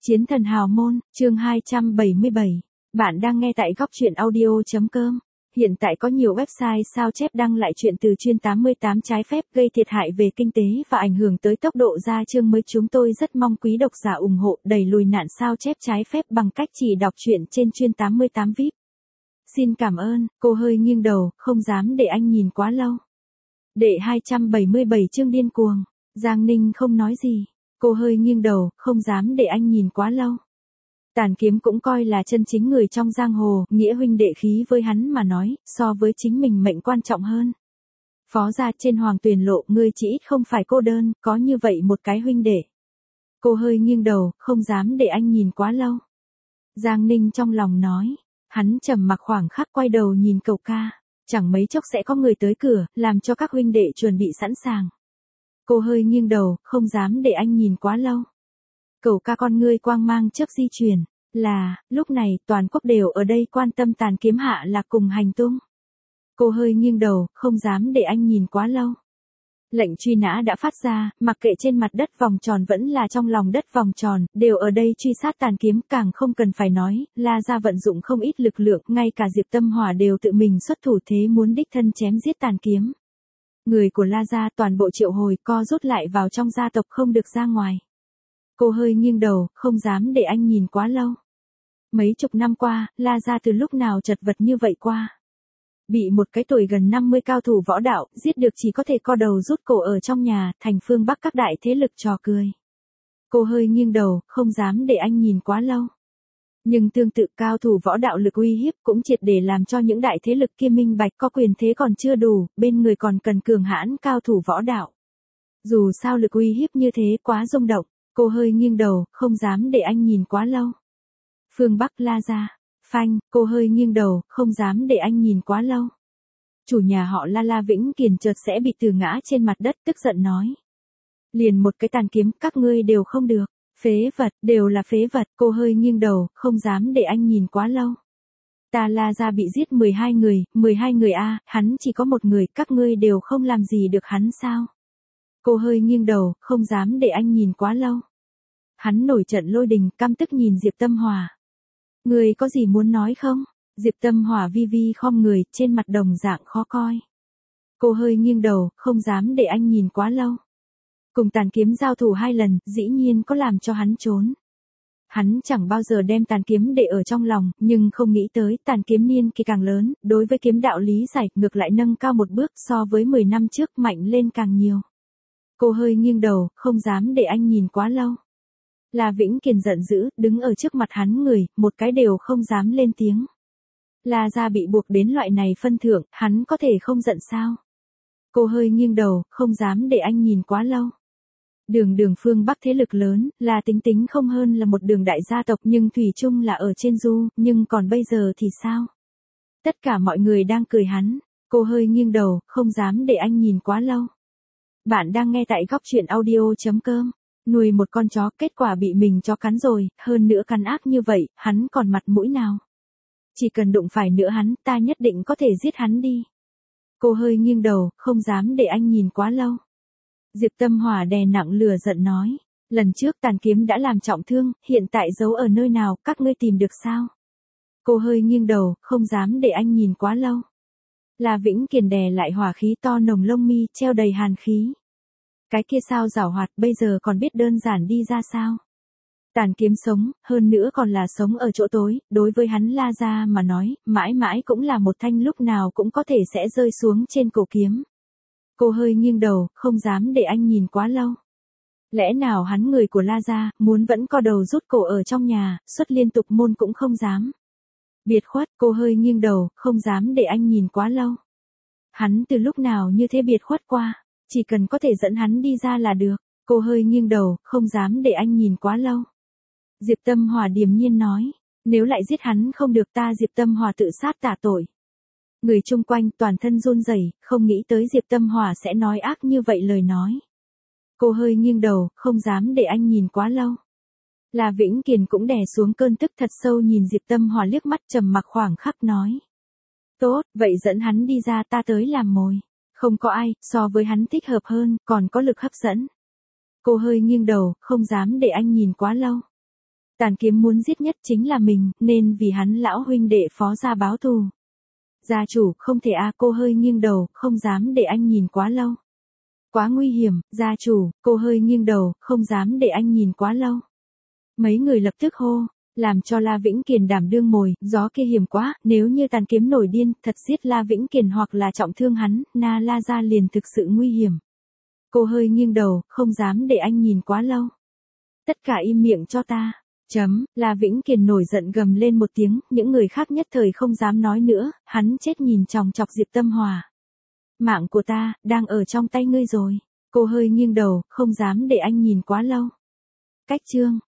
Chiến thần hào môn, chương 277. Bạn đang nghe tại góc truyện audio.com. Hiện tại có nhiều website sao chép đăng lại chuyện từ chuyên 88 trái phép gây thiệt hại về kinh tế và ảnh hưởng tới tốc độ ra chương mới. Chúng tôi rất mong quý độc giả ủng hộ đẩy lùi nạn sao chép trái phép bằng cách chỉ đọc truyện trên chuyên 88 VIP. Xin cảm ơn. Cô hơi nghiêng đầu, không dám để anh nhìn quá lâu. Đệ 277 chương điên cuồng. Giang Ninh không nói gì. Cô hơi nghiêng đầu, không dám để anh nhìn quá lâu. Tàn Kiếm cũng coi là chân chính người trong giang hồ, nghĩa huynh đệ khí với hắn mà nói, so với chính mình mệnh quan trọng hơn. Phó gia trên Hoàng Tuyền Lộ, ngươi chỉ ít không phải cô đơn, có như vậy một cái huynh đệ. Cô hơi nghiêng đầu, không dám để anh nhìn quá lâu. Giang Ninh trong lòng nói, hắn trầm mặc khoảng khắc quay đầu nhìn cậu ca, chẳng mấy chốc sẽ có người tới cửa, làm cho các huynh đệ chuẩn bị sẵn sàng. Cô hơi nghiêng đầu, không dám để anh nhìn quá lâu. Cậu ca con ngươi quang mang chớp di chuyển, là, lúc này, toàn quốc đều ở đây quan tâm Tàn Kiếm hạ là cùng hành tung. Cô hơi nghiêng đầu, không dám để anh nhìn quá lâu. Lệnh truy nã đã phát ra, mặc kệ trên mặt đất vòng tròn vẫn là trong lòng đất vòng tròn, đều ở đây truy sát Tàn Kiếm, càng không cần phải nói, La gia vận dụng không ít lực lượng, ngay cả Diệp Tâm Hỏa đều tự mình xuất thủ thế muốn đích thân chém giết Tàn Kiếm. Người của La gia toàn bộ triệu hồi co rút lại vào trong gia tộc không được ra ngoài. Cô hơi nghiêng đầu, không dám để anh nhìn quá lâu. Mấy chục năm qua, La gia từ lúc nào chật vật như vậy qua. Bị một cái tuổi gần 50 cao thủ võ đạo, giết được chỉ có thể co đầu rút cổ ở trong nhà, thành phương Bắc các đại thế lực trò cười. Cô hơi nghiêng đầu, không dám để anh nhìn quá lâu. Nhưng tương tự cao thủ võ đạo lực uy hiếp cũng triệt để làm cho những đại thế lực kia minh bạch có quyền thế còn chưa đủ, bên người còn cần cường hãn cao thủ võ đạo. Dù sao lực uy hiếp như thế quá rung động, cô hơi nghiêng đầu, không dám để anh nhìn quá lâu. Phương Bắc La gia, phanh, cô hơi nghiêng đầu, không dám để anh nhìn quá lâu. Chủ nhà họ La Vĩnh Kiền chợt sẽ bị từ ngã trên mặt đất, tức giận nói. Liền một cái Tàn Kiếm, các ngươi đều không được. Phế vật, đều là phế vật, cô hơi nghiêng đầu, không dám để anh nhìn quá lâu. Ta La gia bị giết 12 người a, hắn chỉ có một người, các ngươi đều không làm gì được hắn sao? Cô hơi nghiêng đầu, không dám để anh nhìn quá lâu. Hắn nổi trận lôi đình, căm tức nhìn Diệp Tâm Hỏa. Ngươi có gì muốn nói không? Diệp Tâm Hỏa vi vi khom người, trên mặt đồng dạng khó coi. Cô hơi nghiêng đầu, không dám để anh nhìn quá lâu. Cùng Tàn Kiếm giao thủ 2 lần, dĩ nhiên có làm cho hắn trốn. Hắn chẳng bao giờ đem Tàn Kiếm để ở trong lòng, nhưng không nghĩ tới Tàn Kiếm niên kỳ càng lớn, đối với kiếm đạo lý giải, ngược lại nâng cao một bước so với 10 năm trước mạnh lên càng nhiều. Cô hơi nghiêng đầu, không dám để anh nhìn quá lâu. La Vĩnh Kiền giận dữ, đứng ở trước mặt hắn người, một cái đều không dám lên tiếng. La gia bị buộc đến loại này phân thượng, hắn có thể không giận sao? Cô hơi nghiêng đầu, không dám để anh nhìn quá lâu. Đường phương Bắc thế lực lớn, là tính không hơn là một đường đại gia tộc nhưng thủy chung là ở trên du, nhưng còn bây giờ thì sao? Tất cả mọi người đang cười hắn, cô hơi nghiêng đầu, không dám để anh nhìn quá lâu. Bạn đang nghe tại góc truyện audio.com. Nuôi một con chó, kết quả bị mình chó cắn rồi, hơn nữa cắn ác như vậy, hắn còn mặt mũi nào? Chỉ cần đụng phải nữa hắn, ta nhất định có thể giết hắn đi. Cô hơi nghiêng đầu, không dám để anh nhìn quá lâu. Diệp Tâm Hỏa đè nặng lửa giận nói, lần trước Tàn Kiếm đã làm trọng thương, hiện tại giấu ở nơi nào, các ngươi tìm được sao? Cô hơi nghiêng đầu, không dám để anh nhìn quá lâu. La Vĩnh Kiền đè lại hỏa khí to nồng lông mi, treo đầy hàn khí. Cái kia sao giảo hoạt, bây giờ còn biết đơn giản đi ra sao? Tàn Kiếm sống, hơn nữa còn là sống ở chỗ tối, đối với hắn La gia mà nói, mãi mãi cũng là một thanh lúc nào cũng có thể sẽ rơi xuống trên cổ kiếm. Cô hơi nghiêng đầu, không dám để anh nhìn quá lâu. Lẽ nào hắn người của La gia, muốn vẫn co đầu rút cổ ở trong nhà, xuất liên tục môn cũng không dám. Biệt khuất, cô hơi nghiêng đầu, không dám để anh nhìn quá lâu. Hắn từ lúc nào như thế biệt khuất qua, chỉ cần có thể dẫn hắn đi ra là được. Cô hơi nghiêng đầu, không dám để anh nhìn quá lâu. Diệp Tâm Hỏa điềm nhiên nói, nếu lại giết hắn không được ta Diệp Tâm Hỏa tự sát tạ tội. Người chung quanh toàn thân run rẩy, không nghĩ tới Diệp Tâm Hỏa sẽ nói ác như vậy lời nói. Cô hơi nghiêng đầu, không dám để anh nhìn quá lâu. La Vĩnh Kiền cũng đè xuống cơn tức thật sâu nhìn Diệp Tâm Hỏa liếc mắt trầm mặc khoảng khắc nói. Tốt, vậy dẫn hắn đi ra ta tới làm mồi. Không có ai, so với hắn thích hợp hơn, còn có lực hấp dẫn. Cô hơi nghiêng đầu, không dám để anh nhìn quá lâu. Tàn kiếm muốn giết nhất chính là mình, nên vì hắn lão huynh đệ Phó gia báo thù. Gia chủ, không thể cô hơi nghiêng đầu, không dám để anh nhìn quá lâu. Quá nguy hiểm, gia chủ, cô hơi nghiêng đầu, không dám để anh nhìn quá lâu. Mấy người lập tức hô, làm cho La Vĩnh Kiền đảm đương mồi, gió kia hiểm quá, nếu như tàn kiếm nổi điên, thật giết La Vĩnh Kiền hoặc là trọng thương hắn, Na La gia liền thực sự nguy hiểm. Cô hơi nghiêng đầu, không dám để anh nhìn quá lâu. Tất cả im miệng cho ta. La Vĩnh Kiền nổi giận gầm lên một tiếng, những người khác nhất thời không dám nói nữa, hắn chết nhìn chòng chọc Diệp Tâm Hòa. Mạng của ta, đang ở trong tay ngươi rồi. Cô hơi nghiêng đầu, không dám để anh nhìn quá lâu. Cách chương